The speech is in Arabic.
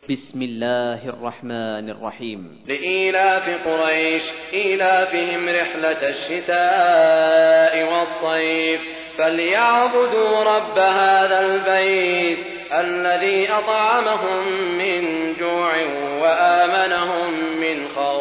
بسم الله الرحمن الرحيم. لإيلاف قريش إيلافهم رحلة الشتاء والصيف فليعبدوا رب هذا البيت الذي أطعمهم من جوع وآمنهم من خوف.